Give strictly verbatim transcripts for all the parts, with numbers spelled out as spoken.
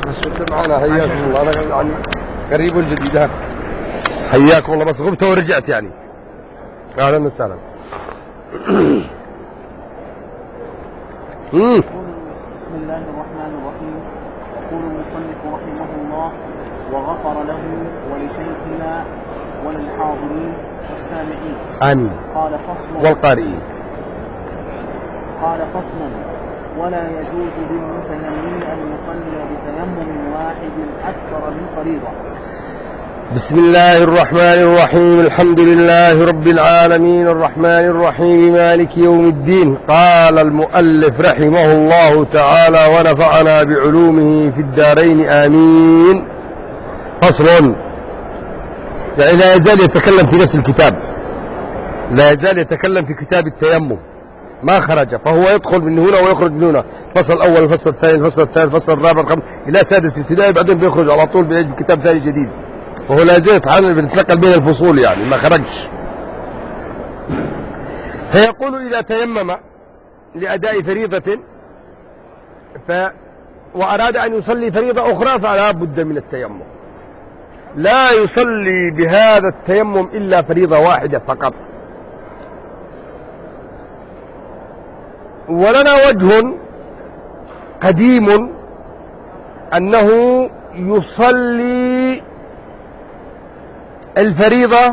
بس كنت معنا. حياكم الله. أنا يعني قريب جديد. حياكم الله. بس غبت ورجعت يعني. أهلا وسهلا. بسم الله الرحمن الرحيم. يقول المصنف رحمه الله: وغفر له ولشيخنا وللحاضرين والسامعين. آمين. قال فصل. والقارئين. قال فصل: ولا يجوز للمتيمم أن يصلي بتيمم واحد أكثر من فريضة. بسم الله الرحمن الرحيم. الحمد لله رب العالمين الرحمن الرحيم مالك يوم الدين. قال المؤلف رحمه الله تعالى ونفعنا بعلومه في الدارين آمين. فصل. يعني لا يزال يتكلم في نفس الكتاب، لا يزال يتكلم في كتاب التيمم، ما خرج، فهو يدخل من هنا ويخرج من هنا. الفصل الأول، الفصل الثاني، الفصل الثالث، الفصل الرابع، الخامس، إلى سادس ابتدائي، بعدين بيخرج على طول بكتاب ثاني جديد، وهو لا زال يتعامل بيتنقل بين الفصول يعني ما خرجش. فيقول إذا تيمم لأداء فريضة ف وأراد أن يصلي فريضة أخرى فلا بد من التيمم، لا يصلي بهذا التيمم إلا فريضة واحدة فقط. ولنا وجه قديم أنه يصلي الفريضة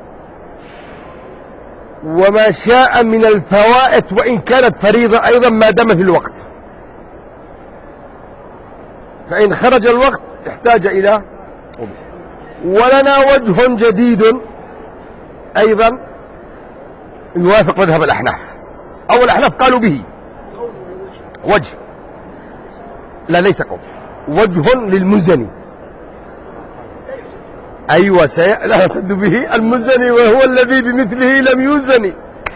وما شاء من الفوائت وإن كانت فريضة أيضا ما دام في الوقت، فإن خرج الوقت احتاج إلى. ولنا وجه جديد أيضا يوافق مذهب الأحناف، أو الأحناف قالوا به وجه، لا ليس قول، وجه للمزني. أيوة لا يعتد به المزني وهو الذي بمثله لم يوزن.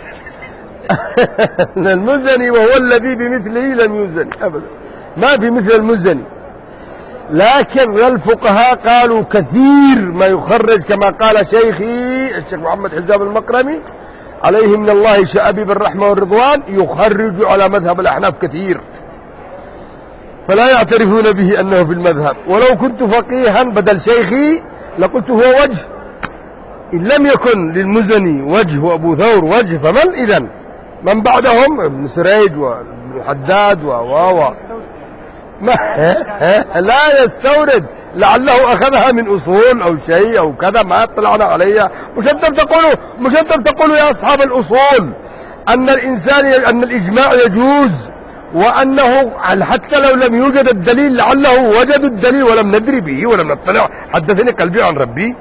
المزني وهو الذي بمثله لم يوزن أبدا، ما في مثل المزني. لكن الفقهاء قالوا كثير ما يخرج، كما قال شيخي الشيخ محمد حزام المقرمي عليه من الله شأبيب الرحمة والرضوان، يخرج على مذهب الأحناف كثير، فلا يعترفون به أنه في المذهب. ولو كنت فقيها بدل شيخي لقلت هو وجه، إن لم يكن للمزني وجه وأبو ثور وجه فمن إذن؟ من بعدهم ابن سريج وابن حداد و و ما لا يستورد، لعله أخذها من أصول أو شيء أو كذا ما اطلعنا عليها. مش أنتم تقولوا مش أنتم تقولوا يا أصحاب الأصول أن الإنسان أن الإجماع يجوز، وأنه حتى لو لم يوجد الدليل لعله وجدوا الدليل ولم ندري به ولم نطلع. حدثني قلبي عن ربي،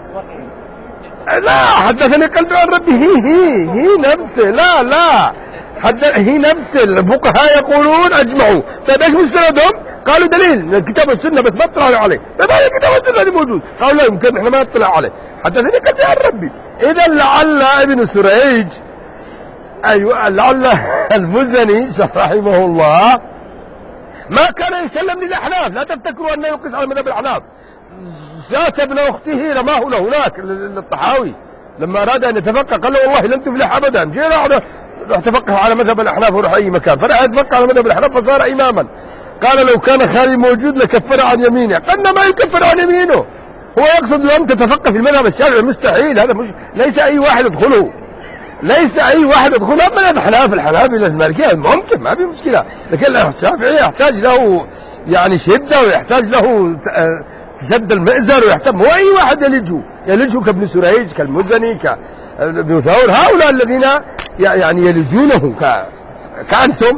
لا حدثني قلبي عن ربي، هي هي هي نفسه، لا لا حد هي نفس الفقهاء يقولون أجمعوا. طيب ايش مستندهم؟ قالوا دليل من الكتاب والسنة بس ما اطلعوا عليه. طيب هذا الكتاب والسنة اللي موجود، قالوا لا يمكن احنا ما نطلع عليه. حدثني قلبي عن ربي. إذا لعل ابن سريج، أيوة لعل المزني رحمه الله ما كان يسلم للأحناف. لا تفتكروا أنه يقيس على مذهب الأحناف. ذات ابن أخته رماه له هناك للطحاوي لما أراد أن يتفقه قال له والله لن تفلح أبدا. جينا راح تفقه على مذهب الأحناف وراح أي مكان، فراح يتفقه على مذهب الأحناف فصار إماما. قال لو كان خالي موجود لكفر عن يمينه. قلنا ما يكفر عن يمينه، هو يقصد لن تتفقه في المذهب الشافعي مستحيل، هذا مش ليس أي واحد يدخله، ليس أي واحد يدخله. أما الحنابلة الحنابلة المالكية ممكن ما في مشكلة، لكن الشافعي يحتاج له يعني شدة ويحتاج له تسد المئزر ويحتاج، مو أي واحد يلجه يلجه كابن سريج كالمزني كابن ثور، هؤلاء الذين يعني يلجونه ك... كأنتم.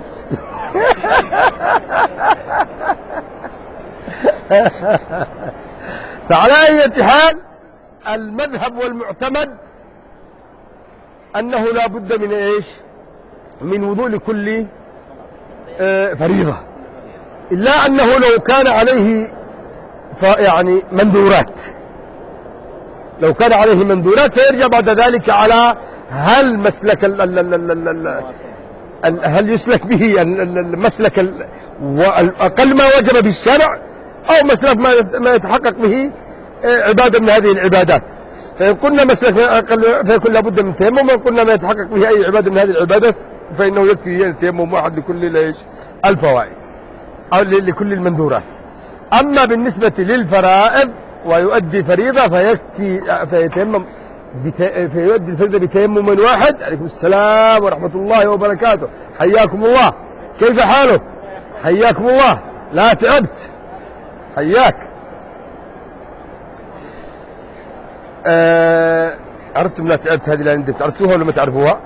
فعلى أي حال المذهب والمعتمد أنه لا بد من إيش؟ من وضوء لكل فريضة، إلا أنه لو كان عليه يعني منذورات، لو كان عليه منذورات فيرجع بعد ذلك على هل مسلك ال ال ال ال ال هل يسلك به المسلك أقل ما وجب بالشرع، أو مسلك ما يتحقق به عبادة من هذه العبادات. فإن قلنا مسلك أقل فيكون لابد من تيمم، وإن قلنا ما يتحقق به أي عبادة من هذه العبادات فإنه يكفي تيمم واحد لكل ليش الفوائد أو لكل المنذورات. أما بالنسبة للفرائض ويؤدي فريضة فيكفي فيتيمم فيؤدي الفريضة بتيمم واحد. عليكم السلام ورحمة الله وبركاته، حياكم الله، كيف حاله؟ حياكم الله، لا تعبت، حياك. آه عرفتم لا تعبت هذه لا ندمت، عرفتوها ولا ما تعرفوها؟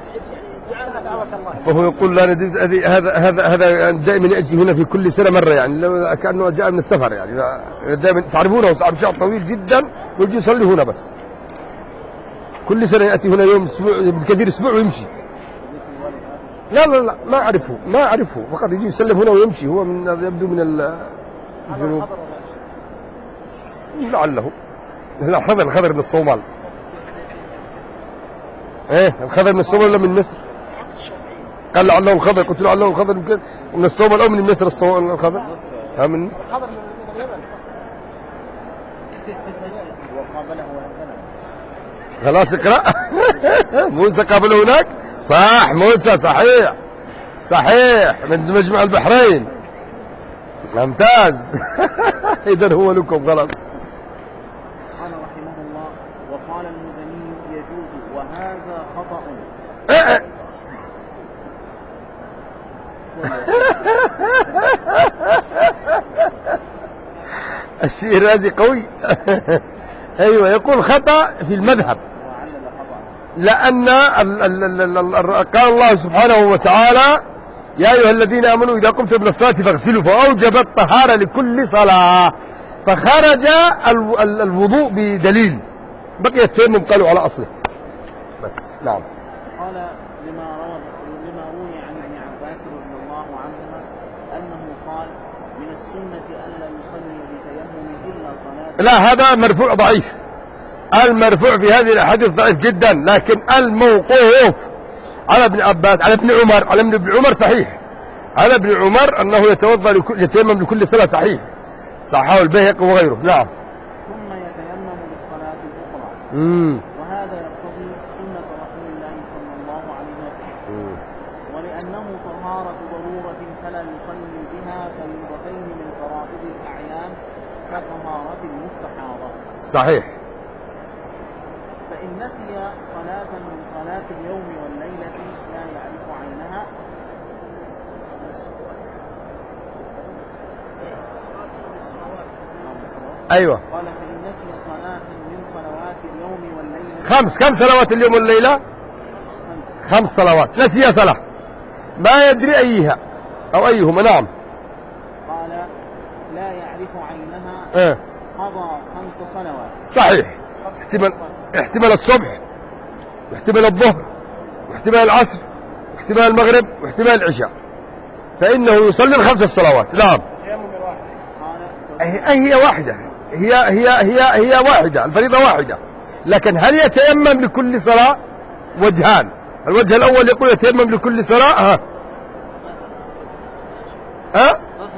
فهو يقول لا ندمت، هذا هذا هذا دائما يأتي هنا في كل سنة مرة، يعني لو كأنه جاء من السفر، يعني دائما تعرفونه، صعب شهر طويل جدا ويجي يصلي هنا بس. كل سنة يأتي هنا يوم اسبوع بالكثير اسبوع ويمشي. لا لا لا ما أعرفه ما أعرفه فقط يجي يسلم هنا ويمشي. هو من يبدو من الجنوب لعله. لا الخضر الخضر من الصومال. ايه الخضر من الصومال ولا من مصر؟ قال لعله الخضر، قلت لعله الخضر يمكن من الصومال او من مصر. الصومال الخضر ها من مصر. الخضر من اليمن. خلاص اقرأ. موسى قابله هناك، صح موسى صحيح صحيح من مجمع البحرين، ممتاز. إذا هو لكم خلاص. قال رحمه الله وقال المزني يجوز وهذا خطأ. الشيرازي قوي. أيوة يقول خطأ في المذهب، لأن قال الله سبحانه وتعالى يا أيها الذين آمنوا إذا قمتم إلى الصلاة فاغسلوا، فأوجب الطهارة لكل صلاة، فخرج الوضوء بدليل، بقي التيمم قالوا على أصله بس. نعم. قال لما روى لما روي عن ابن عباس رضي الله عنهما أنه قال من السنة ألا يصلي بتيمم إلا صلاة. لا هذا مرفوع ضعيف، المرفوع في هذه الأحاديث ضعيف جدا، لكن الموقوف على ابن عباس على ابن عمر على ابن عمر صحيح، على ابن عمر أنه يتوضأ يتيمم لكل صلاة صحيح، صححه البيهقي وغيره. نعم. ثم يتيمم للصلاة الأخرى. امم وهذا يقتضي سنة رسول الله صلى الله عليه وسلم، ولأنه طهارة ضرورة فلا يصلي بها فريضتين من فرائض الأعيان كطهارة المستحاضة. صحيح. فإن نسي صلاة من صلاة اليوم والليلة لا يعرف عينها أيوة. قال فإن نسي صلاة من صلوات اليوم والليلة خمس كم صلوات اليوم والليلة؟ خمس, خمس صلوات، نسي صلاة ما يدري أيها أو أيهما. نعم. قال لا يعرف عينها اه. قضى خمس صلوات. صحيح. احتمال احتمال الصبح واحتمال الظهر واحتمال العصر واحتمال المغرب واحتمال العشاء، فإنه يصلي الخمس الصلوات. نعم. هي هي واحدة، هي هي هي هي واحدة، الفريضة واحدة، لكن هل يتيمم لكل صلاة؟ وجهان، الوجه الأول يقول يتيمم لكل صلاة. ها ها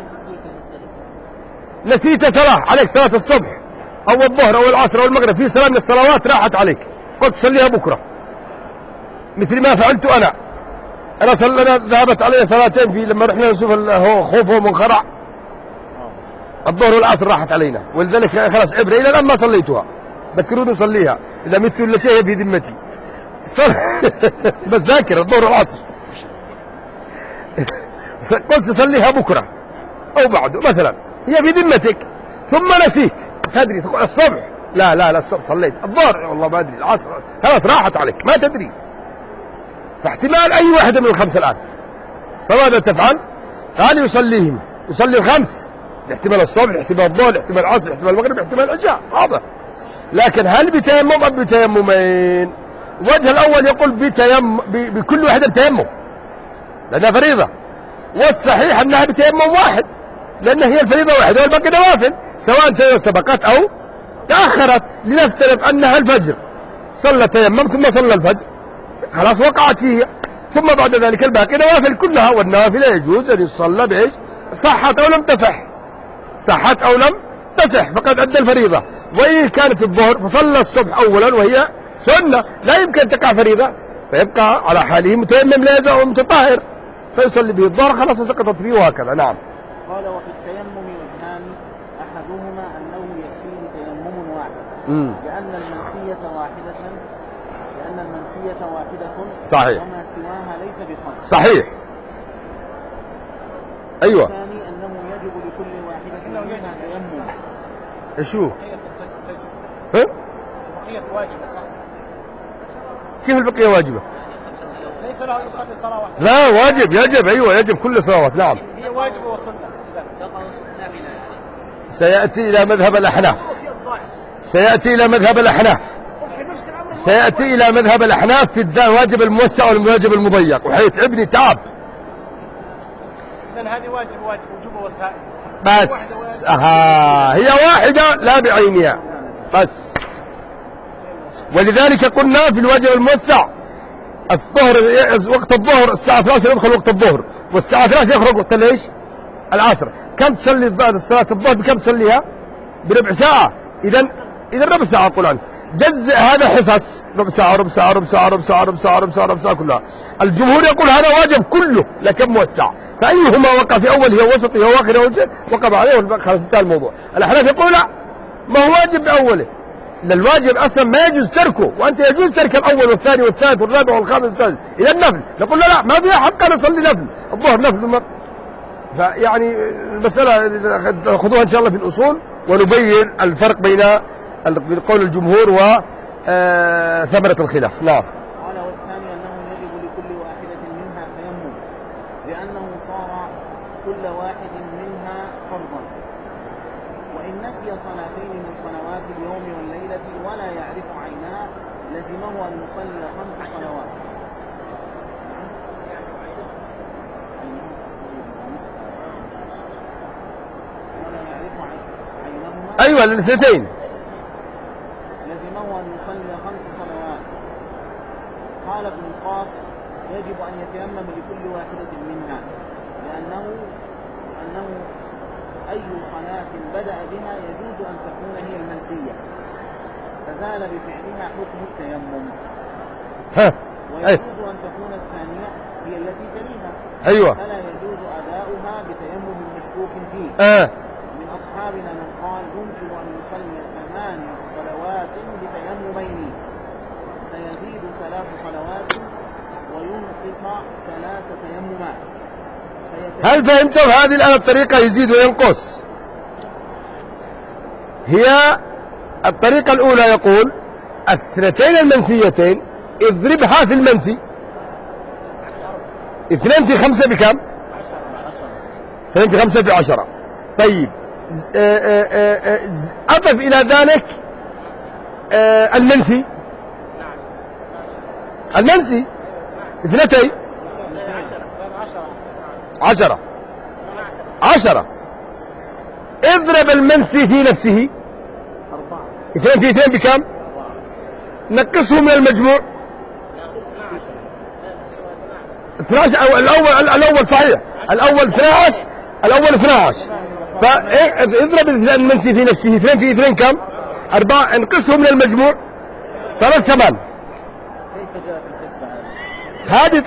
نسيت صلاة عليك، صلاة الصبح أو الظهر أو العصر أو المغرب، في صلاة من الصلوات راحت عليك، قلت صليها بكرة، مثل ما فعلت أنا. أنا صلنا ذهبت علي صلاتين في لما رحنا نشوف خوفه منخرع، الظهر والعصر راحت علينا، ولذلك خلاص عبرة إلى الآن ما صليتها، ذكروني صليها إذا مت ولا شيء في ذمتي. بس ذاكر الظهر والعصر. قلت صليها بكرة أو بعده مثلا، هي في ذمتك، ثم نسيت تدري تقول الصبح لا لا لا الصبح صليت، الظهر والله ما أدري، العصر خلاص راحت عليك ما تدري، فاحتمال أي واحدة من الخمس الآن، فماذا تفعل؟ قال يصليهم، يصلي الخمس، احتمال الصبح احتمال الظهر احتمال العصر احتمال المغرب احتمال العشاء، واضح. لكن هل بتيمم أم بتيممين؟ الوجه الأول يقول بتيمم بكل واحدة بتيمم لأنها فريضة، والصحيح أنها بتيمم واحد لأن هي الفريضة واحدة والباقي نوافل، سواء سبقت أو تأخرت. لنفترض أنها الفجر، صلى تيمم ثم صلى الفجر، خلاص وقعت فيها، ثم بعد ذلك الباقي نوافل كلها، والنوافل يجوز أن يصلى بإيش؟ صحت أو لم تصح، صحت أو لم تصح فقد أدى الفريضة. وإن كانت الظهر فصلى الصبح أولا وهي سنة لا يمكن تقع فريضة، فيبقى على حاله متيمم لا يزال متطهر، فيصلي به الظهر خلاص سقطت فيه وهكذا. نعم. قال وفي التيمم وجهان أحدهما أنه يكفي تيمم واحد مم. لأن المنسية واحدة لأن المنسية واحدة صحيح. وما سواها ليس بخمس. صحيح. أيوة. الثاني أنه يجب لكل واحدة منها تيمم. شو؟ ها؟ البقية واجبة صح؟ كيف البقية واجبة؟ ليس له يصلي صلاة واحدة. لا واجب، يجب، أيوة يجب كل الصلوات. نعم. هي واجبة وسنة. سيأتي إلى مذهب الأحناف. سيأتي إلى مذهب الأحناف. سيأتي إلى مذهب الأحناف في الواجب الموسع والواجب المضيق، وحيتعبني تعب. إذن هذه واجب واجب وجوب وسائل. بس آها هي واحدة لا بعينها بس. ولذلك قلنا في الواجب الموسع الظهر وقت الظهر الساعة ثلاثة يدخل وقت الظهر، والساعة ثلاثة يخرج وقت ليش؟ العصر. كم تصلي بعد صلاة الظهر؟ بكم تصليها؟ بربع ساعة. إذا إذا ربع ساعة أقول عنك جزء هذا حصص ربع ساعة ربع ساعة ربع ساعة ربع ساعة ربع ساعة ربع ساعة ربع ساعة كلها. الجمهور يقول هذا واجب كله لكن موسع، فأيهما وقع في أوله ووسطه وآخره وقع عليه خلاص انتهى الموضوع. الأحناف يقول لا ما هو واجب بأوله، الواجب أصلا ما يجوز تركه، وأنت يجوز ترك الأول والثاني والثالث والرابع والخامس والسادس. إذا النفل نقول لا لا ما فيها حق أن أصلي نفل، الظهر نفل. فيعني المسألة خذوها إن شاء الله في الأصول ونبين الفرق بين قول الجمهور وثمرة الخلاف. نعم. قال والثاني أنه يجب لكل واحدة منها تيمم لأنه صار كل واحد منها فرضا، وإن نسي صلاتين من صلوات اليوم والليلة ولا يعرف عيناه لزمه أن يصلي خمس صلوات. أيوة الاثنتين. لزمه أن يصلي خمس صلوات. قال ابن القاس يجب أن يتيمم لكل واحدة منها لأنه أنه أي صلاة بدأ بها يجوز أن تكون هي المنسية فزال بفعلها حكم التيمم، ويجوز أن تكون الثانية هي التي تليها أيوة. فلا يجوز أداؤها بتيمم مشكوك فيه. آه. من أصحابنا من قال يمكن أن يصلي ثمان صلوات بتيممين فيزيد ثلاث صلوات وينقص ثلاث تيممات. هل فهمتم هذه الآن الطريقة يزيد وينقص؟ هي الطريقة الأولى يقول الاثنتين المنسيتين اضربها في المنسي. اثنين في خمسة بكم؟ اثنين في خمسة بعشرة. طيب أضف إلى ذلك المنسي المنسي اثنتين عشرة عشرة. اضرب المنسي في نفسه اثنين في اثنين بكم؟ نقصه من المجموع اثني عشر. أو الأول الأول صحيح الأول اثني عشر الأول اثني عشر. فاضرب المنسي في نفسه اثنين في اثنين كم؟ أربعة. انقصه من المجموع صارت ثمان. هذه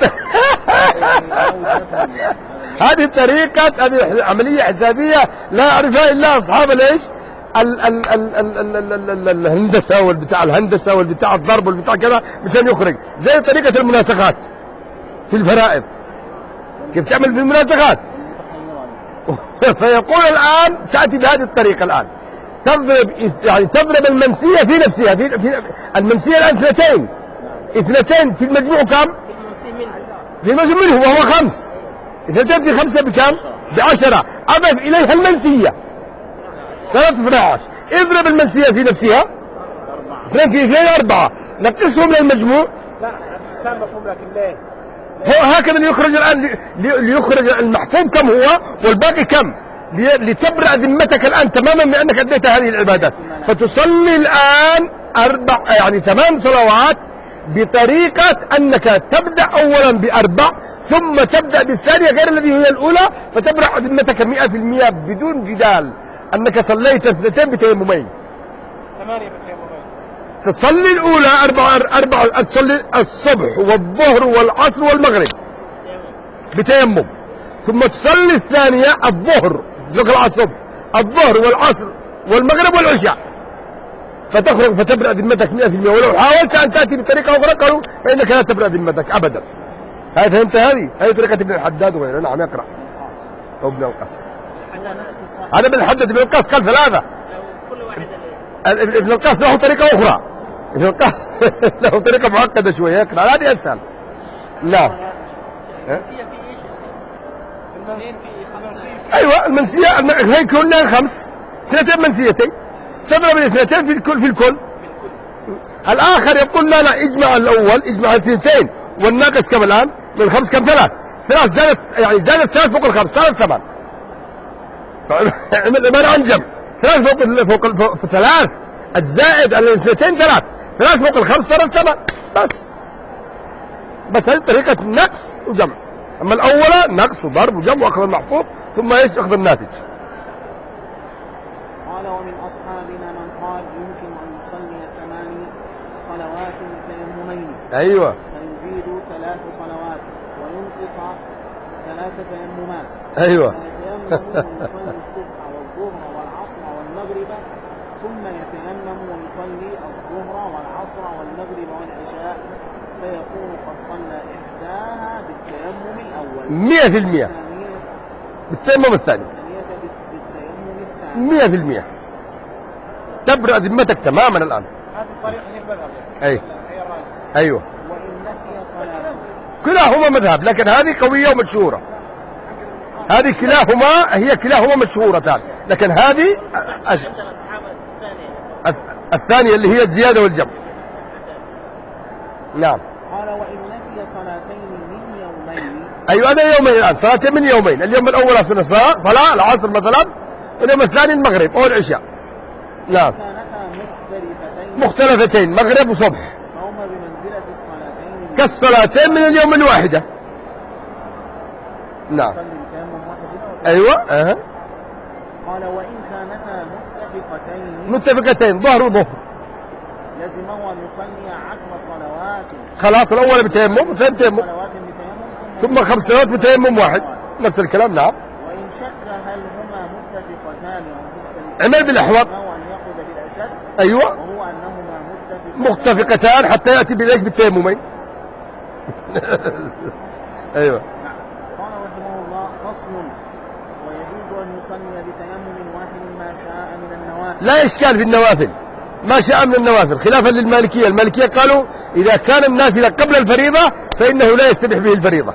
هذه طريقة هذه عملية حسابية لا يعرفها إلا أصحاب الإيش؟ ال ال ال ال ال ال ال الهندسة والبتاع الهندسة والبتاع الضرب والبتاع كذا مشان يخرج زي طريقة المناسخات في الفرائض كيف تعمل في المناسخات. فيقول الآن تأتي بهذه الطريقة الآن تضرب يعني تضرب المنسية في نفسها في, في المنسية الآن اثنتين اثنتين في المجموع كم؟ في المجموع منه وهو خمس. اثنتين في خمسة بكم؟ بعشرة. أضف إليها المنسية صارت اثني عشر. اضرب المنسية في نفسها اثنين في اثنين أربعة. نقصه من المجموع. لا كان مفهوم لكن ليه؟ هو هكذا ليخرج الآن ليخرج المحفوظ كم هو والباقي كم لتبرأ ذمتك الآن تماما من أنك أديت هذه العبادات. فتصلي الآن أربع يعني ثمان صلوات بطريقة أنك تبدأ أولا بأربع ثم تبدأ بالثانية غير الذي هي الأولى فتبرأ ذمتك مئة في المئة بدون جدال أنك صليت اثنتين بتيممين. ثمانية بتيممين. تصلي الأولى أربعة أربعة تصلي الصبح والظهر والعصر والمغرب بتيمم ثم تصلي الثانية الظهر ذكر العصر الظهر والعصر والمغرب والعشاء، فتخرج فتبرأ ذمتك مئة بالمئة، ولو حاولت أن تأتي بطريقة أخرى قالوا فإنك لا تبرأ ذمتك أبدا. هاي فهمت هذه؟ هذه طريقة ابن الحداد وغيره. نعم يقرأ ابن القاس. هذا ابن الحداد. ابن القاس قال ثلاثة. ابن القاس له طريقة أخرى. ابن القاس له طريقة معقدة شوية يقرأ، هذه أسهل. نعم. أيوة المنسية هي كلها خمس، اثنتين منسيتين، تضرب الاثنتين في الكل في الكل. الآخر يقول لا لا اجمع الأول، اجمع الاثنتين والناقص كم الآن؟ من الخمس كم؟ ثلاث. ثلاث زادت يعني زادت ثلاث فوق الخمس صارت ثمان. عمل عبارة عن جمع. ثلاث فوق فوق فوق ثلاث الزائد على الاثنتين ثلاث، ثلاث فوق الخمس صارت ثمان بس. بس هذه طريقة نقص وجمع. أما الأولى نقص وضرب وجمع وأخذ المحفوظ ثم ايش؟ أخذ الناتج. قال ومن أصحابنا من قال يمكن أن يصلي ثمان صلوات تيممين. أيوة. فيزيد ثلاث صلوات وينقص ثلاث تيممات. أيوة. فيتيمم ويصلي الصبح والظهر والعصر والمغرب، ثم يتيمم ويصلي الظهر والعصر والمغرب والعشاء، فيكون قد صلى إحداها بالتيمم الأول مئة في المئة بالتيمم الثاني. مئة في المئة تبرأ ذمتك تماما الآن. هذه الطريقة هي المذهب. أي. أيوة. وإن نسي صلاة. كلاهما مذهب، لكن هذه قوية ومشهورة. هذه كلاهما هي كلاهما مشهورتان، لكن هذه أش... الثانية اللي هي الزيادة والجمع. نعم. قال وإن نسي صلاتين من يومين. أيوة هذا يومين الآن، صلاتين من يومين. اليوم الأول صلاة صلاة العصر مثلا، اليوم الثاني المغرب أو العشاء. نعم. مختلفتين مغرب وصبح. فهما بمنزلة الصلاتين كالصلاتين من اليوم الواحدة. نعم. أيوة. أه. قال وإن كانتا متفقتين. متفقتين ظهر وظهر. لزمه أن يصلي عشر صلوات. خلاص الأول بتيمم والثاني بتيمم. ثم خمس صلوات بتيمم واحد. نفس الكلام. نعم. وإن شك هل هما متفقتان أو عمل بالأحوط. أيوة. وهو أنهما متفقتان. متفقتان حتى يأتي بليش بالتيممين. أيوة. قال رحمه الله فصل ويجوز أن يصلي بتيمم واحد ما شاء من النوافل. لا إشكال في النوافل، ما شاء من النوافل، خلافا للمالكية. المالكية قالوا إذا كان النافلة قبل الفريضة فإنه لا يستبح به الفريضة.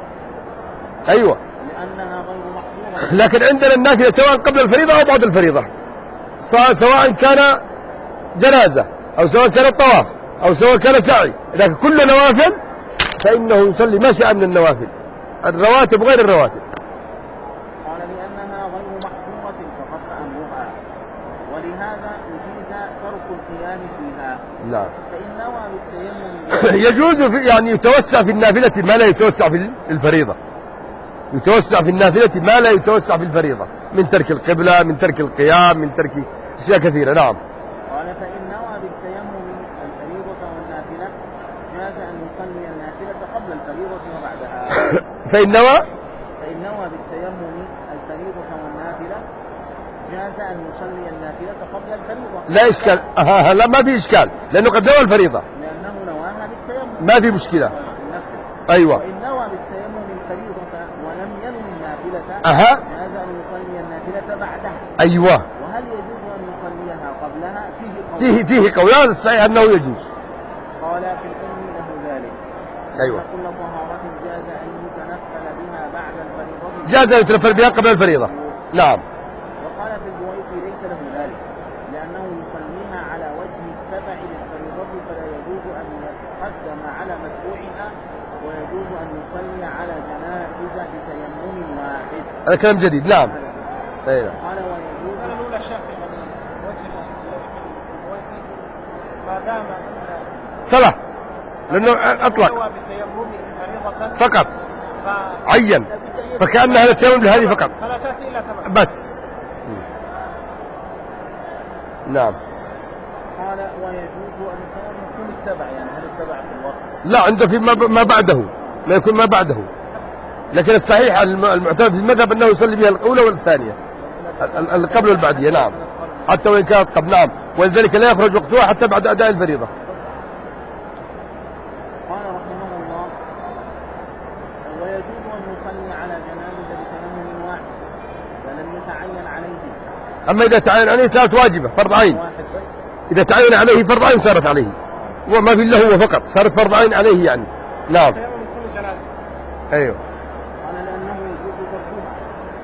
أيوة. لأنها غير محظورة. لكن عندنا النافلة سواء قبل الفريضة أو بعد الفريضة، سواء كان جنازة أو سواء كان طواف أو سواء كان سعي، لكن كل نوافل فإنه يصلي ما شاء من النوافل، الرواتب غير الرواتب. قال لأنها غير محظورة فقد أمرها، ولهذا يجيز ترك القيام فيها. نعم. فإن نوى بالتيمم يجوز في يعني يتوسع في النافلة ما لا يتوسع في الفريضة. يتوسع في النافلة ما لا يتوسع في الفريضة، من ترك القبلة، من ترك القيام، من ترك أشياء كثيرة. نعم. قال فإن نوى بالتيمم الفريضة والنافلة جاز أن يصلي النافلة قبل الفريضة وبعدها. فإن نوى فإن نوى بالتيمم الفريضة والنافلة جاز أن يصلي النافلة قبل الفريضة. لا إشكال. آه لا ما في إشكال، لأنه قد نوى الفريضة. لأنه نواها بالتيمم. ما في مشكلة. أيوة. وإن نوى بالتيمم الفريضة ولم ينوي النافلة أها. جاز أن يصلي النافلة بعدها. أيوة. وهل يجوز أن يصليها قبلها؟ فيه قول. فيه فيه قولان، الصحيح أنه يجوز. قال في الأم له ذلك. أيوة. كل طهارة جاز أن يتنفل بها بعد الفريضة. جاز أن يتنفل بها قبل الفريضة. نعم. وقال في البويطي ليس له ذلك، لأنه يصليها على وجه التبع للفريضة، فلا يجوز أن يتقدم على متبوعها، ويجوز أن يصلي على جنائز بتيمم واحد. هذا كلام جديد. نعم. أيوة. قال ويجوز. السنة الأولى الشافعي وجه البويطي ما دام أن صلاة، لأنه أطلق بالتيمم فريضة فقط عين، فكأن هذا التيمم لهذه فقط فلا تأتي إلا تمام بس. نعم. قال ويجوز أن يكون التبع، يعني هل التبع في الوقت؟ لا، عنده في ما بعده، ما يكون ما بعده، لكن الصحيح المعتمد في المذهب أنه يصلي بها الأولى والثانية. ال- ال- قبل والبعدية نعم، حتى وإن كانت قبل نعم، ولذلك لا يخرج وقتها حتى بعد أداء الفريضة. قال رحمه الله: ويجوز أن يصلي على جنازة بتيمم واحد ولم يتعين عليه. أما إذا تعين عليه صارت واجبة فرض عين، واحد بس. إذا تعين عليه فرض عين صارت عليه، وما في إلا هو فقط صارت فرض عين عليه يعني. نعم تيمم كل جنازة. أيوه. قال لأنه يجوز تركها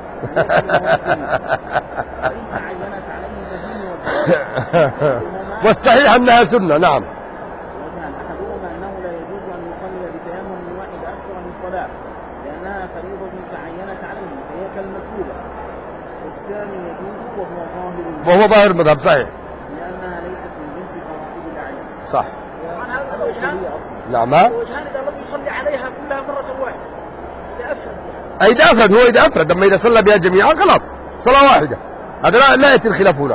وإن تعينت عليه فهي والصحيح أنها سنة. نعم. وجهان: أحدهما أنه لا يجوز أن يصلي بتيمم واحد أكثر من صلاة لأنها فريضة تعينت عليه فهي كالمكتوبة. والثاني يجوز وهو ظاهر وهو ظاهر المذهب صحيح. لأنها ليست من جنس فرائض الأعيان. صح. عن هذا الوجهان نعم. ها؟ الوجهان إذا لم يصلي عليها كلها مرة واحدة إذا أفرد. أي إذا أفرد، هو إذا أفرد، أما إذا صلى بها جميعا خلاص صلاة واحدة، هذا لا, لا يأتي الخلاف هنا.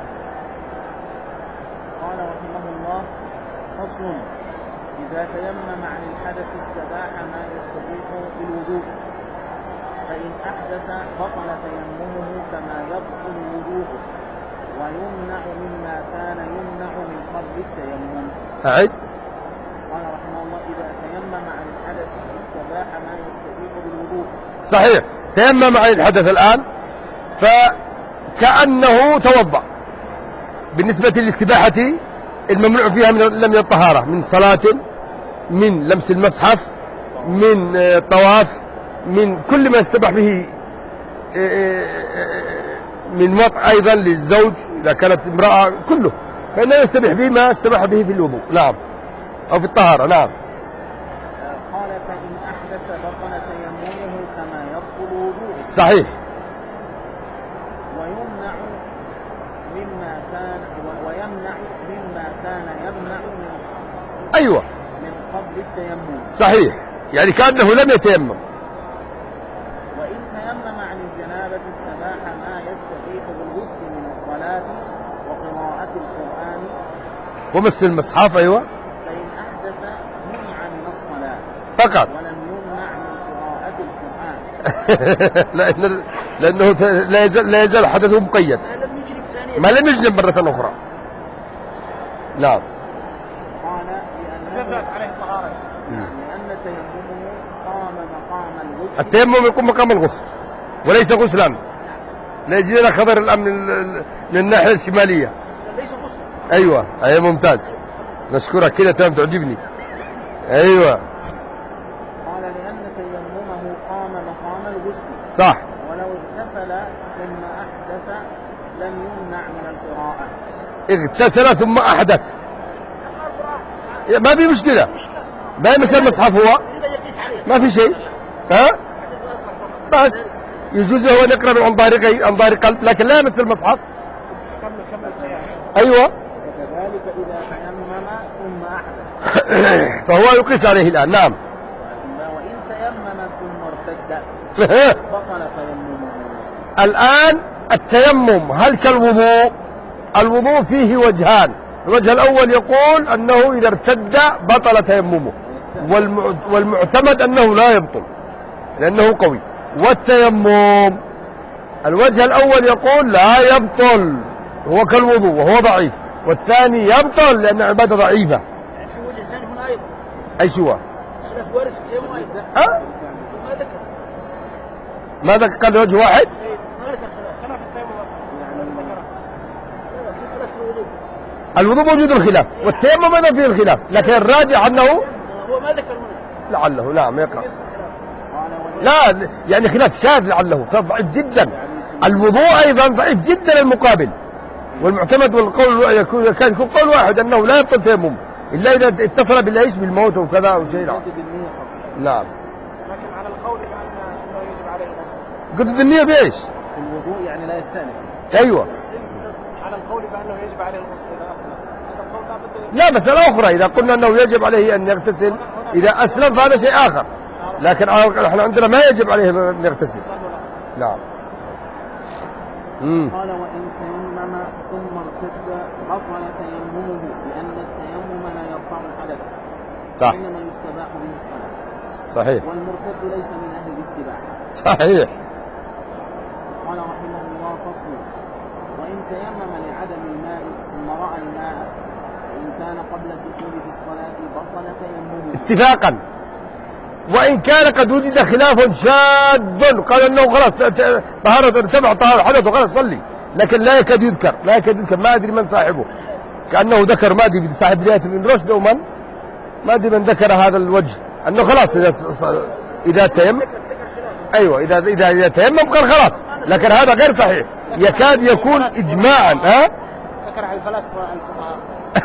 قال رحمه الله: فصل: إذا تيمم عن الحدث استباح ما يستبيح بالوضوء، فإن أحدث بطل تيممه كما يبطل وضوءه، ويمنع مما كان يمنع من قبل التيمم. أعد. قال رحمه الله: إذا تيمم عن الحدث استباح ما يستبيح بالوضوء. صحيح، تيمم عن الحدث الآن فكأنه توضأ بالنسبة للاستباحة الممنوع فيها من من الطهارة، من صلاة، من لمس المصحف، من طواف، من كل ما استباح به، من وطء أيضا للزوج إذا كانت امرأة، كله فإنه يستبيح به ما استباح به في الوضوء. نعم، أو في الطهارة. نعم. قال: فإن أحدث بطل تيممه كما يبطل وضوءه. صحيح. ويمنع مما كان ويمنع مما كان يمنع من أيوة من قبل التيمم. صحيح، يعني كأنه لم يتيمم. وإن تيمم عن الجنابة استباح ما يستبيح بالغسل من الصلاة وقراءة القرآن. ومس المصحف. أيوة. فإن أحدث منع من الصلاة فقط. ولم يمنع من قراءة القرآن. لأن لأنه لا يزال لا يزال حدثه مقيد، ما لم يجنب مرة أخرى. نعم. قال: جزت لأنه عليه الطهارة. لأن تيممه قام مقام الغسل. التيمم يقوم مقام الغسل وليس غسلا، لا يجي لنا خبر الآن من من الناحية الشمالية. ليس غسل. أيوة أي ممتاز، نشكرك كده تمام، تعجبني. أيوة. قال: لأن تيممه قام مقام الغسل. صح. ولو اغتسل ثم أحدث لم يمنع من القراءة. اغتسل ثم أحدث ما في مشكلة، ما يمس المصحف هو، ما في شيء. ها بس يجوز هو نقرأ عن ظهر عن ظهر قلب، لكن لا يمس المصحف. أيوة. وكذلك إذا تيمم ثم أحدث فهو يقيس عليه الآن. نعم. وإن تيمم ثم ارتد بطل تيممه. الآن التيمم هل كالوضوء؟ الوضوء فيه وجهان، الوجه الأول يقول أنه إذا ارتد بطل تيممه، والمعتمد أنه لا يبطل لأنه قوي. والتيمم الوجه الأول يقول لا يبطل، هو كالوضوء وهو ضعيف، والثاني يبطل لأن عبادة ضعيفة. يعني في وجه ثاني هنا أيضا. أي شو؟ خلاف وارث في التيمم أيضا. أه؟ ما ذكر. ماذا قال وجه واحد؟ ما ذكر خلاف التيمم أصلا. في خلاف الوضوء. الوضوء موجود الخلاف، والتيمم أيضا فيه الخلاف، لكن الراجح أنه هو ما ذكر هنا. لعله نعم يقرأ. لا يعني خلاف شاذ لعله، خلاف ضعيف جدا. الوضوء أيضا ضعيف جدا المقابل، والمعتمد والقول يكون كان يكون قول واحد أنه لا يبطل تيمم إلا إذا اتصل بالعيش بالموت وكذا أو شيء. نعم. لكن على القول بأنه يجب عليه الغسل. قد النية بإيش؟ في الوضوء يعني لا يستأنف. أيوة. على القول بأنه يجب عليه الغسل إذا أسلم. هذا القول لا بد. لا مسألة أخرى، إذا قلنا أنه يجب عليه أن يغتسل إذا أسلم فهذا شيء آخر، لكن احنا عندنا ما يجب عليه أن يغتسل. نعم. مم. قال: وإن تيمم ثم ارتد بطل تيممه لأن التيمم لا يرفع الحدث. صح. إنما يستباح به الصلاة. صحيح. والمرتد ليس من أهل الاستباحة. صحيح. قال رحمه الله: فصل: وإن تيمم لعدم الماء ثم رأى الماء وإن كان قبل الدخول في الصلاة بطل تيممه اتفاقا. وإن كان قد وجد خلاف شاذ قال أنه خلاص طهارة ارتفع طهارة حدث وخلاص صلي، لكن لا يكاد يذكر لا يكاد يذكر ما أدري من صاحبه، كأنه ذكر ما أدري صاحب بداية ابن رشد أو من ما أدري من ذكر هذا الوجه أنه خلاص إذا إذا تيمم أيوة إذا إذا إذا تيمم قال خلاص، لكن هذا غير صحيح، يكاد يكون إجماعا. ها؟ ذكر على الفلاسفة الفقهاء.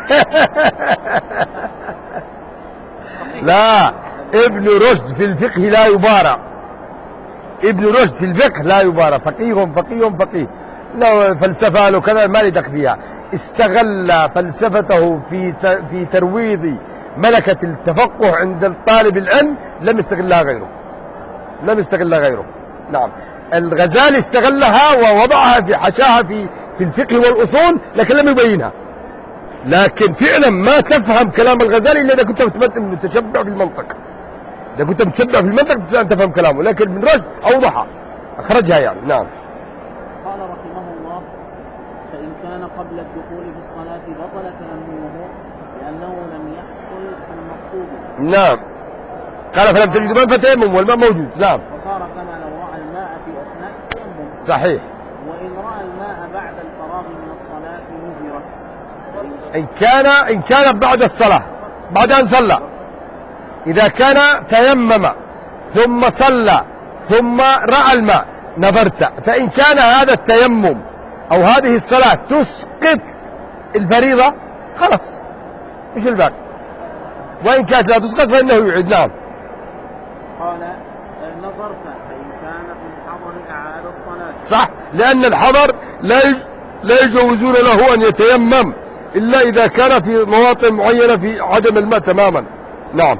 لا، ابن رشد في الفقه لا يبارى، ابن رشد في الفقه لا يبارى، فقيه فقيه فقيه، لو فلسفة له كذا ما لي دخل فيها، استغل فلسفته في في ترويض ملكة التفقه عند طالب العلم، لم يستغلها غيره، لم يستغلها غيره. نعم، الغزالي استغلها ووضعها في حشاها في في الفقه والأصول، لكن لم يبينها. لكن فعلا ما تفهم كلام الغزالي إلا إذا كنت متشبع بالمنطق، إذا كنت متشبع بالمنطق تستطيع أن تفهم كلامه، لكن ابن رشد أوضحها أخرجها يعني. نعم. قال رحمه الله: فإن كان قبل الدخول في الصلاة بطل تيممه لأنه لم يحصل في المقصود. نعم. قال فلم تجد ماء فتيمم والماء موجود. نعم. وصار كما لو رأى الماء في أثناء التيمم. صحيح. وإن رأى الماء بعد الفراغ من الصلاة نذرت. إن كان إن كان بعد الصلاة، بعد أن صلى، إذا كان تيمم ثم صلى ثم رأى الماء نظرت، فإن كان هذا التيمم أو هذه الصلاة تسقط الفريضة خلاص مش الباقي، وإن كانت لا تسقط فإنه يعيد. نعم. قال: نظرت فإن كان في الحضر أعاد الصلاة. صح، لأن الحضر لا لا يجوزون له أن يتيمم إلا إذا كان في مواطن معينة في عدم الماء تماما. نعم.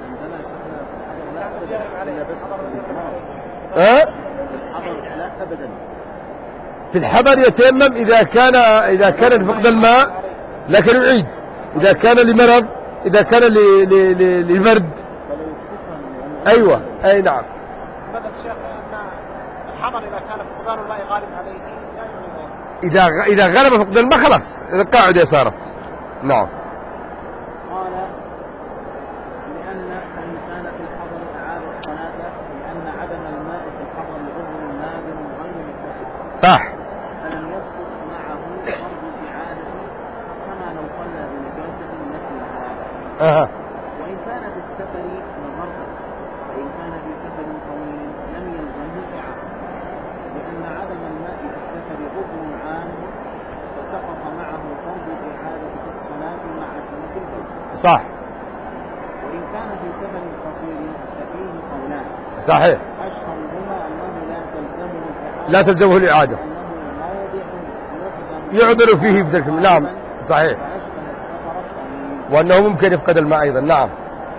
أه؟ في الحضر يتيمم إذا كان إذا كان فقد الماء، لكن يعيد إذا كان لمرض، إذا كان لبرد. أيوة أي نعم. بدأ الشيخ أن الحضر إذا كان فقدان الماء غالب عليه إذا إذا غلب فقد الماء خلاص القاعدة صارت. نعم. قال: لأن إن كان في الحضر أعاد الصلاة لأن عدم الماء في الحضر عذر نادر غير متصل. صح. فلم يسقط معه فرض الإعادة كما لو صلى بنجاسة نسيها. أها. وإن كان في السفر نظرت، فإن كان في سفر طويل لم يلزمه إعادة، لأن عدم الماء في السفر عذر عام فسقط معه فرض الإعادة في الصلاة مع سنة الفجر. صح. وإن كان في سفر قصير ففيه قولان. صحيح. أشهرهما أنه لا تلزمه الإعادة لا تلزمه الإعادة، أنه موضع يعذر فيه في تلك. نعم صحيح. وأنه ممكن يفقد الماء أيضا. نعم.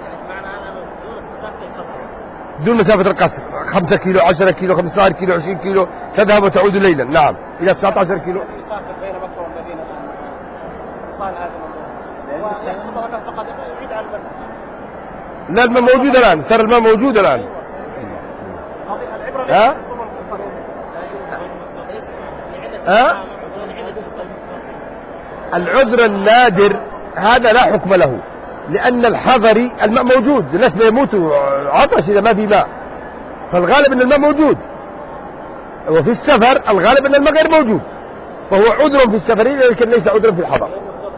دون مسافة القصر خمسة كيلو، عشرة كيلو، خمسة عشر كيلو، عشرين كيلو، تذهب وتعود ليلا. نعم. إلى تسعة عشر كيلو. يسافر بين مكة والمدينة صار هذا الموضوع ويحصل أنه فقد يعيد على البلد. لا، الماء موجود الآن، صار الماء موجود الآن. ها؟ ها؟ العذر النادر هذا لا حكم له، لأن الحضري الماء موجود، الناس بيموتوا عطش إذا ما في ماء، فالغالب أن الماء موجود. وفي السفر الغالب أن الماء غير موجود، فهو عذر في السفر لكن ليس عذرا في الحضر،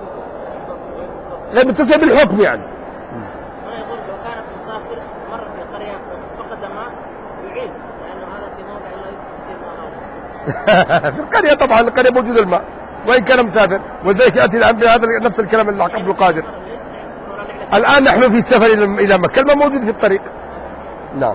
غير متصل بالحكم يعني. يقول لو كان مسافر مر في قرية فقد ماء يعيد، لأنه هذا في موضع لا يستطيع ماء. في القرية طبعا القرية موجود الماء وإن كان مسافر، ولذلك يأتي الآن بهذا نفس الكلام اللي قبل قادر. الآن نحن في السفر إلى مكة، الماء موجود في الطريق. نعم.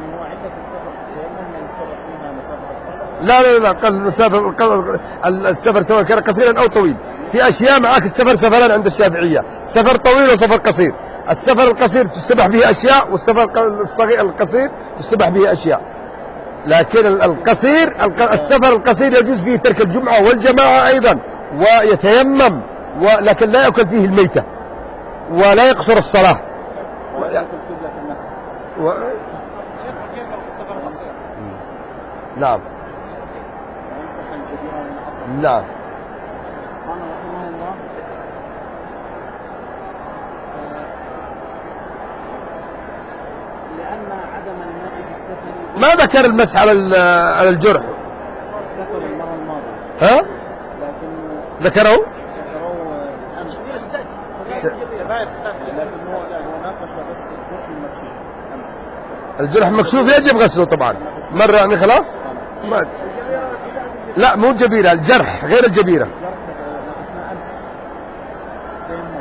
لا لا لا قل السفر السفر سواء كان قصيرا أو طويل، في أشياء معك السفر سفران عند الشافعية، سفر طويل وسفر قصير. السفر القصير تستبح به أشياء، والسفر الصغير القصير تستبح به أشياء، لكن القصير السفر القصير يجوز فيه ترك الجمعة والجماعة أيضا، ويتيمم، ولكن لا يأكل فيه الميتة ولا يقصر الصلاة. و... نعم. نعم. قال رحمه الله لأن عدم الماء في السفر ما ذكر المسح على على الجرح. ذكر المرة الماضية ها؟ لكن ذكره؟ ذكروه أمس. لكن هو هو ناقش بس الجرح المكشوف أمس. الجرح مكشوف يجب غسله طبعا مرة يعني خلاص؟ ما لا مو الجبيرة، الجرح غير الجبيرة. جرح ناقشنا أمس. تيمم.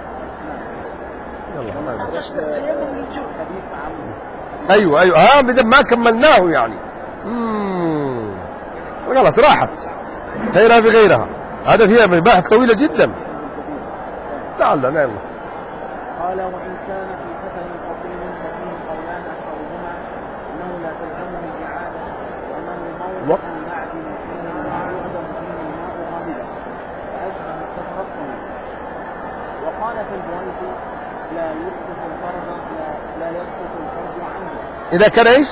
حديث عن ايوه ايوه ها بدل ما كملناه يعني. امم خلاص راحت غيرها بغيرها. هذا فيها مباحث طويلة جدا. تعال نعم. قال وإن كان في سفر قصير ففيه قولان أشهرهما أنه لا تلزمه الإعادة وأنه موضع يعدم فيه يعدم فيه الماء غالبا فأشبه السفر الطويل. وقال في البويت لا يسقط الفرض لا, لا يسقط الفرض عنه. إذا كان إيش؟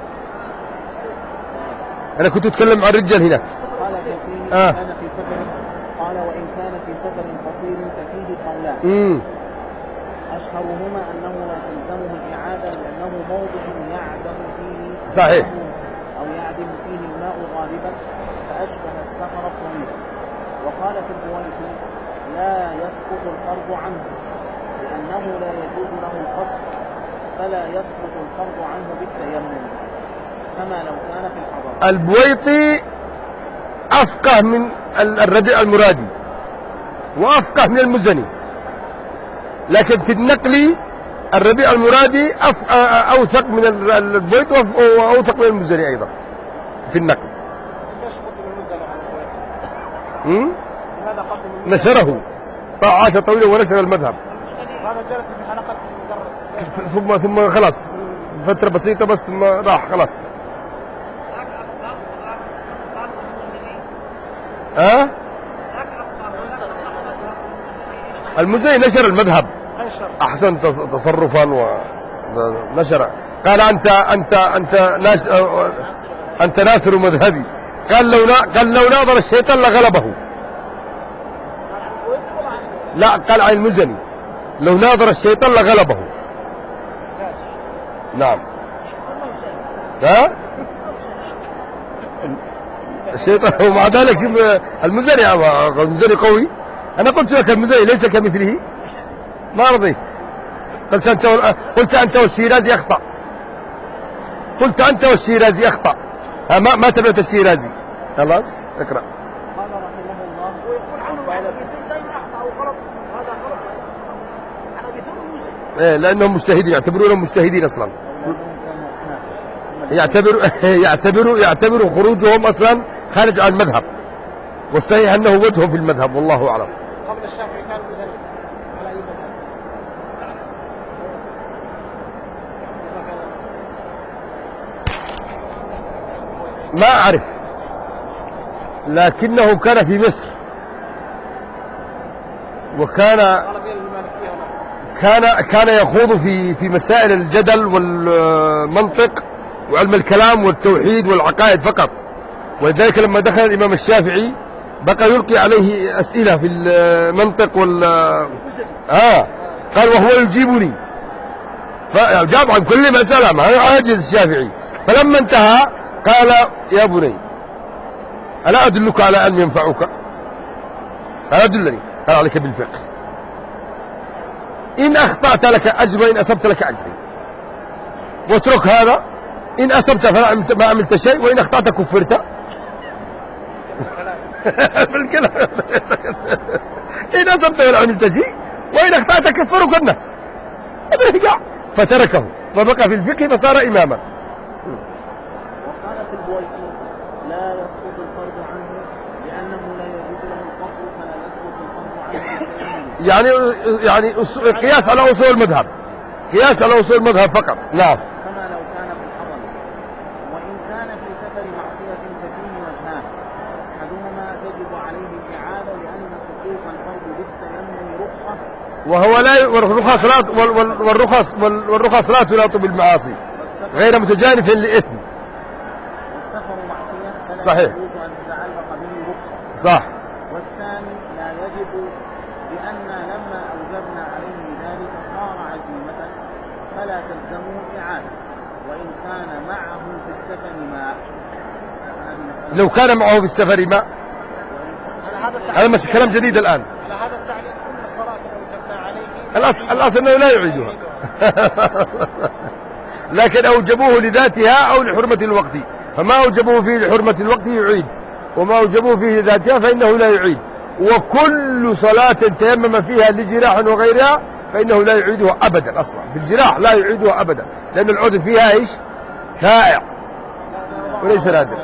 أنا كنت أتكلم عن الرجال هناك. قال ففيه آه. كان في سفر قال وإن كان في سفر قصير ففيه قولان امم أشهرهما أنه لا تلزمه الإعادة لأنه موضع يعدم فيه صحيح. أو يعدم فيه الماء غالبا فأشبه السفر الطويل. وقال في البويت لا يسقط الفرض عنه لأنه لا يجوز له القصد فلا يسقط الفرض عنه بالتيمم كما لو كان في الحضر. البويطي أفقه من الربيع المرادي وأفقه من المزني، لكن في النقل الربيع المرادي أوثق من البويط وأوثق من المزني أيضا في النقل. ليش قدم المزني على البويط؟ لماذا قدم المزني؟ نشره طاعات طويلة ونشر المذهب. هذا جلس في حلقة المدرس ثم ثم خلاص فترة بسيطة بس ثم راح خلاص. ها؟ المزني نشر المذهب أحسن تصرفا ونشر. قال أنت أنت أنت ناس أنت ناصر مذهبي. قال لو قال لو ناظر الشيطان لغلبه. لا قال عن المزني لو ناظر الشيطان لغلبه. نعم. ها؟ الشيطان ومع ذلك المزني المزني قوي. أنا قلت لك المزني ليس كمثله ما رضيت. قلت أنت قلت أنت والشيرازي أخطأ. قلت أنت والشيرازي أخطأ. ما ما تبعت الشيرازي. خلاص اقرأ. قال رحمه الله ويقول عنه عن ابي ثور اخطا وغلط هذا غلط عن ابي ثور المزني. إيه لأنهم مجتهدين يعتبرونهم مجتهدين أصلا. يعتبروا يعتبروا يعتبروا خروجهم أصلا خارج عن المذهب، والصحيح أنه وجه في المذهب والله أعلم. قبل الشافعي كان المزني على أي مذهب؟ ما أعرف، لكنه كان في مصر وكان كان كان يخوض في في مسائل الجدل والمنطق وعلم الكلام والتوحيد والعقائد فقط. ولذلك لما دخل الإمام الشافعي بقى يلقي عليه أسئلة في المنطق وال آه قال وهو يجيبني، فجاب عن كل مسألة ما عاجز الشافعي. فلما انتهى قال يا بني ألا أدلك على علم ينفعك؟ قال أدلني. قال عليك بالفقه، إن أخطأت لك أجر وإن أصبت لك أجر، واترك هذا، إن أصبت فلا ما عملت شيء وإن أخطأت كفرت. بالكلام إن أصبت فلا عملت شيء وإن أخطأت كفرك الناس. أبرهقع فتركه وبقى في الفقه فصار إماما. وقال في البويت لا يسقط الفرض عنه لأنه لا يجوز له القصر فلا يسقط الفرض عنه. يعني يعني قياس على أصول المذهب، قياس على أصول المذهب فقط. نعم. كما لو كان في الحضر. وإن كان في سفر معصية ففيه وجهان أحدهما تجب عليه الإعادة لأن سقوط الفرض بالتيمم رخصة، وهو لا والرخص لا والرخص والرخص لا تناط بالمعاصي غير متجانف لإثم. والسفر معصية فلا صحيح. يجوز أن تتعلق به رخصة. صح. والثاني لا يجب لأن لما أوجبنا عليه ذلك صار عزيمة فلا تلزمه إعادة وإن كان معه في السفر ماء. لو كان معه في السفر ماء هذا مش كلام جديد الآن. على هذا التعليق كل الصلاة اللي أوجبنا عليه الأصل, الأصل أنه لا يعيدها لكن أوجبوه لذاتها أو لحرمة الوقت، فما أوجبوه فيه لحرمة الوقت يعيد، وما أوجبوه فيه لذاتها فإنه لا يعيد. وكل صلاة تيمم فيها لجراح وغيرها فإنه لا يعيدها أبدا. أصلا بالجراح لا يعيدها أبدا لأن العذر فيها إيش؟ شائع وليس نادر.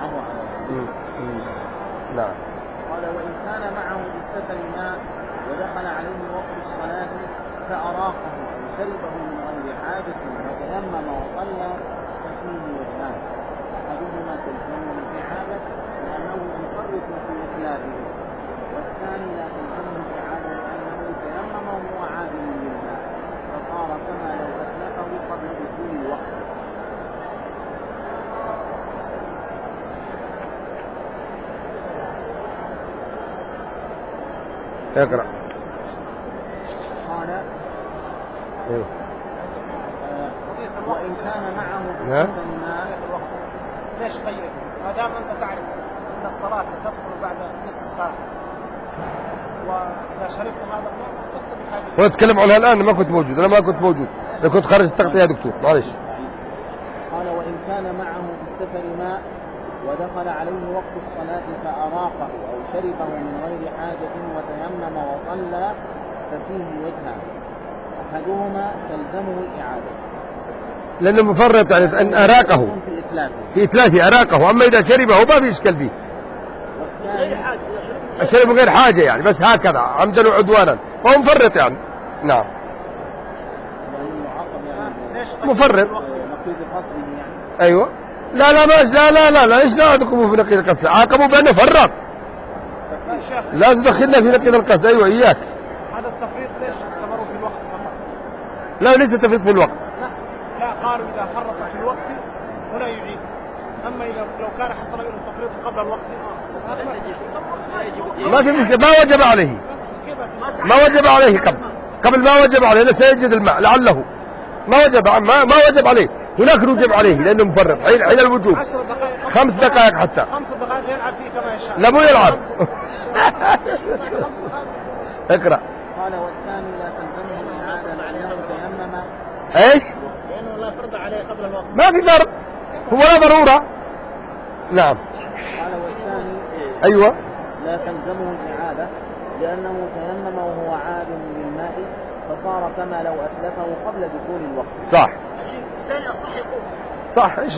نعم. قال وإن كان معه في السفر ماء ودخل عليه وقت الصلاة فأراقه وشربه من غير حاجة وتيمم وصلى ففيه وجهان أحدهما تلزمه الإعادة لأنه مفرط في إتلافه، والثاني لا تلزمه الإعادة لأنه تيمم وهو عادل للماء فصار كما لو أتلفه قبل دخول الوقت. اقرأ. قال ايوه. آه وإن كان معه في نعم. السفر ماء ليش غير؟ ما دام أنت تعرف أن الصلاة تدخل بعد نصف ساعة وإذا شربت هذا الماء تدخل بحاجة. هو اتكلم عنها الآن ما كنت موجود، أنا ما كنت موجود، أنا كنت خارج التغطية يا دكتور معلش. قال وإن كان معه في السفر ماء ودخل عليه وقت الصلاة فأراقه أو شربه من غير حاجة وتيمم وصلى ففيه وجهان أحدهما تلزمه الإعادة لأنه مفرط يعني أن أراقه في إتلافه في إتلافه أراقه، أما إذا شربه ما في إشكال فيه. غير حاجة الشرب من غير حاجة يعني بس هكذا عمدا وعدوانا فهو مفرط يعني. نعم مفرط. نقيض قصده يعني. أيوة. لا لا ماش لا لا لا لا إيش لا عاقبوا في نقيض القصد، عاقبوا بأنه فرط. لا تدخلنا في نقيض القصد. أيوة إياك. هذا التفريط ليش اعتبروا في الوقت فقط؟ لا ليس تفريط في الوقت. لا لا قالوا إذا فرط في الوقت هنا يعيد، أما إذا لو كان حصل منه التفريط قبل الوقت ما في مشكلة، ما وجب عليه ما وجب عليه قبل قبل ما وجب عليه لا سيجد الماء لعله ما وجب ما, ما وجب عليه، هناك وجب عليه لأنه مفرط حين حين الوجوب خمس دقائق حتى خمس دقائق يلعب فيه كما يشاء. لا مو يلعب اقرأ. قال والثاني لا تلزمه الإعادة لأنه تيمم ايش؟ لأنه لا فرض عليه قبل الوقت. ما في فرق، هو لا ضرورة. نعم. قال والثاني أيوة. لا تلزمه الإعادة لأنه تيمم وهو عادل للماء فصار كما لو أتلفه قبل دخول الوقت. صح الثاني الصح يقول صح. ايش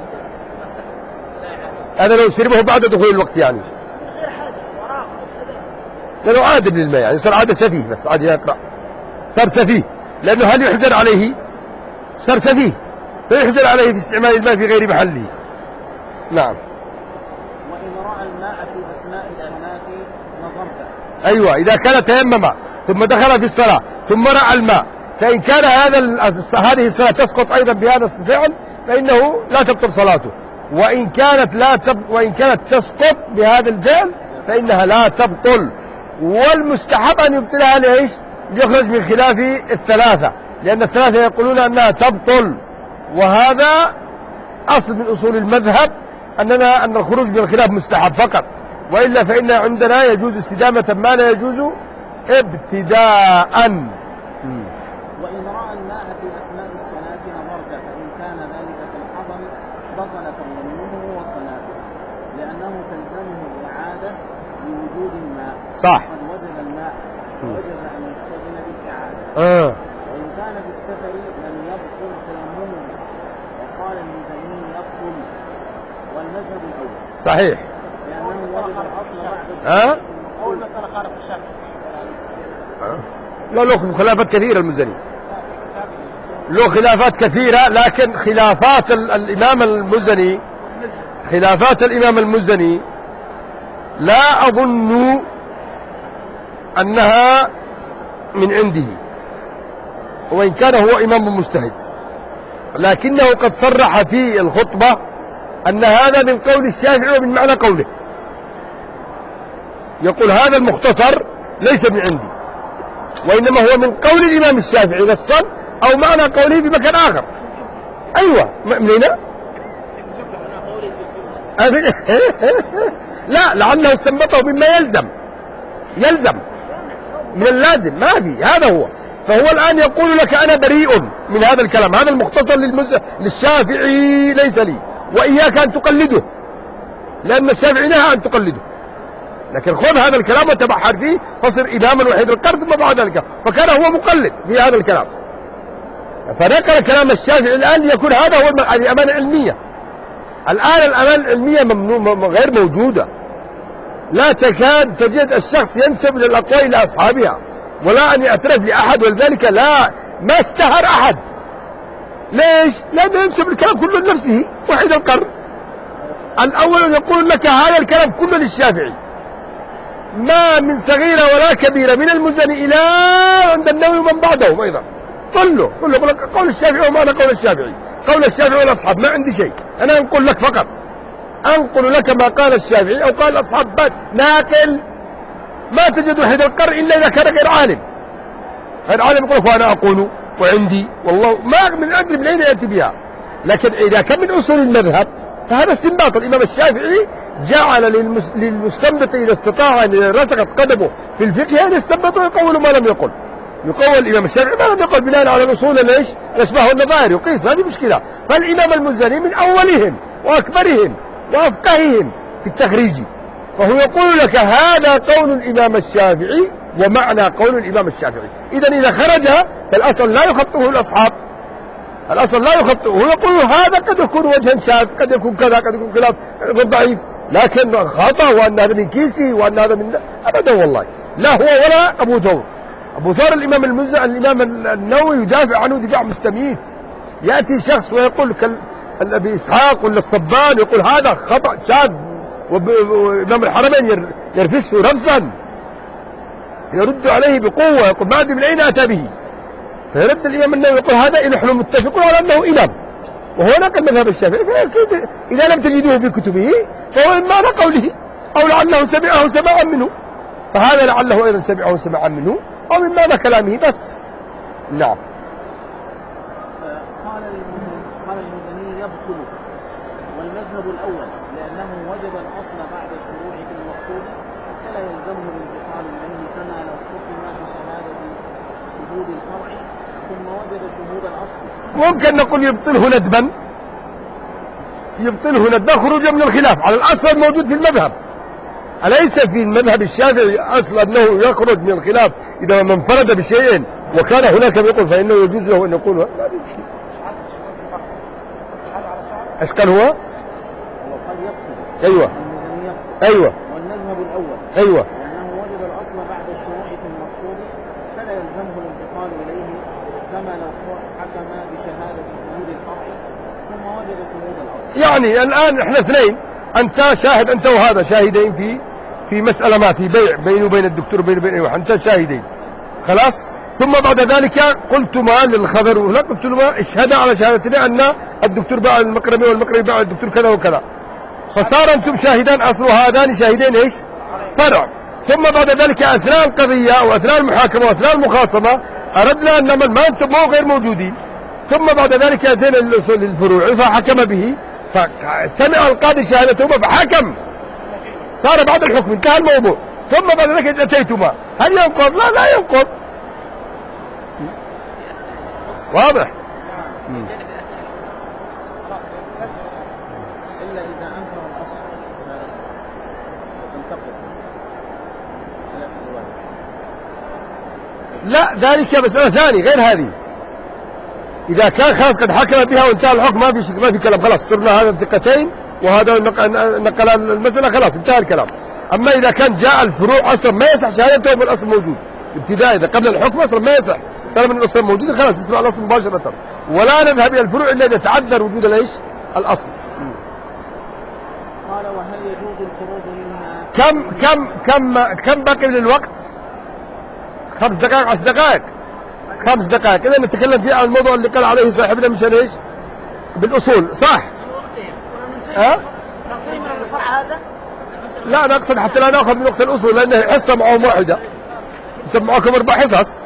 هذا لو شربه بعد دخول الوقت يعني غير حاجة وراء لأنه عادل للماء يعني صار عادة سفيه بس عادي يقرأ صار سفيه لأنه هل يحجر عليه؟ صار سفيه فيحجر عليه في استعمال الماء في غير محله. نعم. وإن رأى الماء في أثناء الصلاة نظرت. أيوة إذا كان تيمم ثم دخل في الصلاة ثم رأى الماء فإن كان هذا هذه الصلاة تسقط أيضا بهذا الفعل فإنه لا تبطل صلاته، وإن كانت لا تب وإن كانت تسقط بهذا الفعل فإنها لا تبطل. والمستحب أن يبطلها ليش؟ ليخرج من خلاف الثلاثة، لأن الثلاثة يقولون أنها تبطل، وهذا أصل من أصول المذهب أننا أن الخروج من الخلاف مستحب فقط، وإلا فإن عندنا يجوز استدامة ما لا يجوز ابتداء. وإن رأى الماء في أثناء الصلاة نظرت فإن كان ذلك في الحضر بطل تيممه وصلاته لأنه تلزمه الإعادة لوجود الماء. صح. قد وجد الماء ووجب أن يستغن بالإعادة. آه. وإن كان في السفر لم يبطل تيممه وقال المزني يبطل والمذهب الأول. صحيح. لأنه وجد الأصل بعد ها؟ أول مسألة خالف الشافعي. لا له خلافات كثيرة المزني، له خلافات كثيرة، لكن خلافات الإمام المزني خلافات الإمام المزني لا أظن أنها من عنده، وإن كان هو إمام مجتهد، لكنه قد صرح في الخطبة أن هذا من قول الشافعي ومن معنى قوله، يقول هذا المختصر ليس من عندي، وإنما هو من قول الإمام الشافعي نصا أو معنى قوله بمكان آخر. أيوة من هنا لا، لعله استنبطه مما يلزم يلزم من اللازم، ما في، هذا هو. فهو الآن يقول لك أنا بريء من هذا الكلام، هذا المختصر للمز... للشافعي ليس لي، وإياك أن تقلده، لأن الشافعي نهى أن تقلده، لكن خذ هذا الكلام وتبحر فيه فصر إماما وحيد القرن. ثم بعد ذلك فكان هو مقلد في هذا الكلام، فنقل كلام الشافعي الآن يكون هذا هو الأمانة العلمية. الآن الأمانة العلمية ممنوع، غير موجودة، لا تكاد تجد الشخص ينسب إلى الأقوال إلى أصحابها ولا أن يعترف لأحد، ولذلك لا ما اشتهر أحد. ليش؟ لأنه ينسب الكلام كله لنفسه وحيد القرن. الأول يقول لك هذا الكلام كله للشافعي، ما من صغيرة ولا كبيرة من المزني إلى عند النووي ومن بعدهم أيضا كله كله يقول لك قول الشافعي وما أنا قول الشافعي، قول الشافعي والأصحاب، ما عندي شيء، أنا أنقل لك فقط، أنقل لك ما قال الشافعي أو قال الأصحاب بس، ناقل. ما تجد وحيد القرن إلا إذا كان غير عالم. غير عالم يقول لك وأنا أقول وعندي والله ما من أدري من أين يأتي بها. لكن إذا كان من أصول المذهب فهذا استنباط. الإمام الشافعي جعل للمس... للمستنبط إذا استطاع أن رسخت قدمه في الفقه أن يستنبط ويقول ما لم يقل. يقول الإمام الشافعي ما لم يقل بناء على الأصول ليش؟ الأشباه والنظائر يقيس، ما في مشكلة. فالإمام المزني من أولهم وأكبرهم وأفقههم في التخريج، فهو يقول لك هذا قول الإمام الشافعي ومعنى قول الإمام الشافعي. إذن إذا خرج فالأصل لا يخطئه الأصحاب، الأصل لا يخطئه، هو يقول هذا قد يكون وجها شاذ، قد يكون كذا، قد يكون خلاف ضعيف، لكن خطأ وأن هذا من كيسي وأن هذا من أبدا والله، لا هو ولا أبو ثور. أبو ثور الإمام المزني الإمام النووي يدافع عنه دفاع مستميت. يأتي شخص ويقول كالأبي إسحاق ولا الصبان يقول هذا خطأ شاذ، وإمام الحرمين يرفسه رفسا، يرد عليه بقوة، يقول ما أدري من أين أتى به. فيرد الإمام النووي يقول هذا نحن متفقون على أنه إمام، وهو نقل مذهب الشافعي، إذا لم تجدوه في كتبه فهو من معنى قوله، أو لعله سمعه سماعا منه، فهذا لعله أيضا سمعه سماعا منه أو من معنى كلامه بس. نعم. قال قال المزني يبطل، والمذهب الأول لأنه وجد الأصل بعد الشروع في المقصود فلا يلزمه الانتقال إليه، كما لو حكم بشهادة شهود الفرع ثم وجد شهود الأصل. ممكن نقول يبطله ندبا، يبطله ندبا خروجا من الخلاف على الأصل الموجود في المذهب. أليس في المذهب الشافعي أصل أنه يخرج من الخلاف إذا من انفرد بشيء وكان هناك يقول فإنه يجوز له أن يقول؟ لا مشكلة. ايش كان هو؟ ايوه ايوه والمذهب الاول ايوه لانه وجد الاصل بعد الشروع في المقصود فلا يلزمه الانتقال اليه، كما لو حكم بشهاده شهود الفرع ثم وجد شهود الاصل. يعني الان احنا اثنين، انت شاهد انت وهذا شاهدين في في مساله ما في بيع بيني وبين الدكتور بيني وبين ايوه انت شاهدين خلاص. ثم بعد ذلك قلتما للخضر وهناك قلت لهما اشهدا على شهادتنا ان الدكتور باع المقرمي والمقرمي باع الدكتور كذا وكذا، فصار انتم شاهدان اصل وهذان شاهدين ايش؟ فرع. ثم بعد ذلك اثناء القضيه او اثناء المحاكمه واثناء المخاصمه اردنا ان نعمل ما انتم مو غير موجودين، ثم بعد ذلك اتينا للاصول الفروع فحكم به، فسمع القاضي شهادتهما فحكم، صار بعد الحكم انتهى الموضوع. ثم بعد ذلك اتيتما، هل ينقض؟ لا لا ينقض. واضح؟ إلا إذا أنكر الأصل تنتقد. لا ذلك مسألة ثانية غير هذه. إذا كان خلاص قد حكم بها وانتهى الحكم ما في ما في كلام، خلاص صرنا هذا الثقتين وهذا نقل المسألة، خلاص انتهى الكلام. أما إذا كان جاء الفروع أصلا ما يصح شهادته بالأصل موجود ابتداء، إذا قبل الحكم أصلا ما يصح طالما الأصل موجود خلاص يسمع الأصل مباشرة، ولا نذهب إلى الفروع إلا إذا تعذر وجود الإيش؟ الأصل. قال وهل يجوز الخروج منها؟ كم كم كم كم باقي من الوقت؟ خمس دقائق عشر دقائق خمس دقائق. إذا نتكلم فيه عن الموضوع اللي قال عليه صاحبنا مشان إيش؟ بالأصول صح؟ ها؟ لا أنا أقصد حتى لا نأخذ من وقت الأصول لأن حصة معهم واحدة، أنت معكم أربع حصص.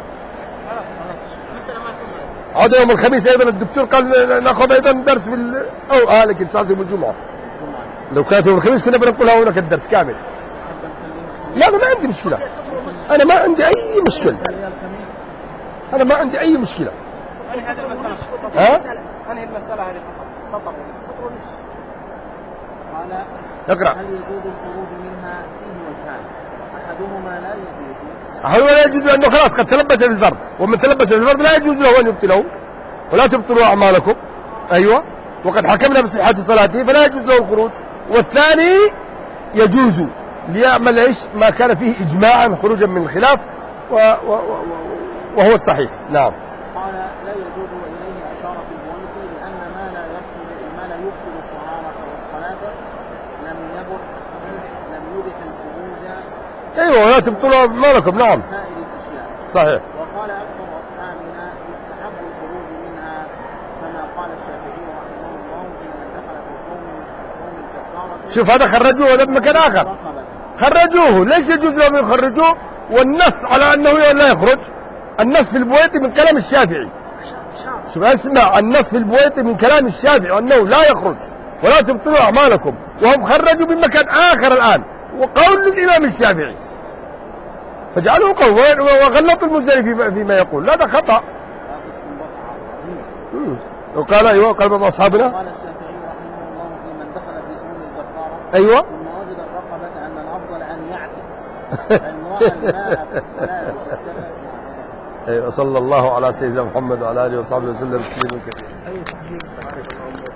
عاد يوم الخميس أيضا الدكتور قال نأخذ أيضا درس في ال... أو آه لكن صارت يوم الجمعة. لو كانت يوم الخميس كنا بنقولها هناك الدرس كامل. لا أنا ما عندي مشكلة، أنا ما عندي أي مشكلة، أنا ما عندي أي مشكلة. ها؟ أنهي المسألة هذه فقط سطر سطر ونص. قال اقرأ. هل يجوز الخروج منها فيه وجهان، أحدهما لا يجوز. أحدهما لا يجوز لأنه خلاص قد تلبس في الفرض، ومن تلبس في الفرض لا يجوز له أن يبطله، ولا تبطلوا أعمالكم. أيوة، وقد حكمنا بصحة صلاته فلا يجوز له الخروج. والثاني يجوز ليعمل ايش ما كان فيه إجماعا خروجا من الخلاف و... و... و... وهو الصحيح. نعم. قال لا يجوز وإليه أشار في الموت لأن ما لا يبطل ما لا يبطل الطهارة والصلاة لم يبح لم يبح الخروج. أيوة ولا تبطلوا أعمالكم. نعم سائر الأشياء. صحيح. وقال أكثر أصحابنا يستحب الخروج منها كما قال الشافعي رحمه الله في من دخل في صوم صوم الكفارة. شوف هذا خرجوه هذا بمكان آخر، خرجوه. ليش يجوز لهم يخرجوه والنص على أنه لا يخرج؟ النص في البويطي من كلام الشافعي. شوف اسمع، النص في البويطي من كلام الشافعي أنه لا يخرج ولا تبطلوا أعمالكم، وهم خرجوا من مكان آخر الآن وقول للإمام الشافعي فجعلوا قول وغلطوا المزني فيما يقول. لا ده خطأ. وقال أيوة قال بعض أصحابنا قال الشافعي رحمه الله في من دخل في صوم الكفارة أيوة ثم وجد الرقبة أن الأفضل أن يعتق أن رأى الماء في الصلاة والسلام. أيوة. صلى الله على سيدنا محمد وعلى آله وصحبه وسلم تسليما كثيرا.